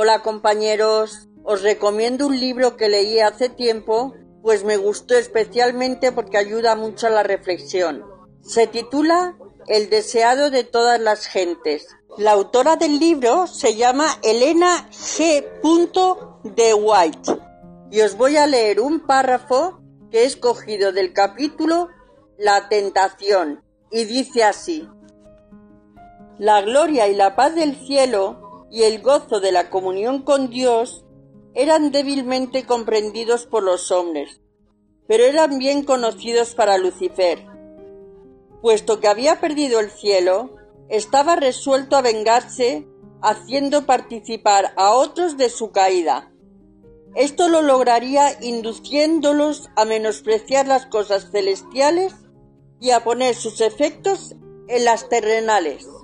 Hola compañeros, os recomiendo un libro que leí hace tiempo, pues me gustó especialmente porque ayuda mucho a la reflexión. Se titula El deseado de todas las gentes. La autora del libro se llama Elena G. de White y os voy a leer un párrafo que he escogido del capítulo La tentación y dice así: la gloria y la paz del cielo y el gozo de la comunión con Dios eran débilmente comprendidos por los hombres, pero eran bien conocidos para Lucifer. Puesto que había perdido el cielo, estaba resuelto a vengarse, haciendo participar a otros de su caída. Esto lo lograría induciéndolos a menospreciar las cosas celestiales y a poner sus efectos en las terrenales.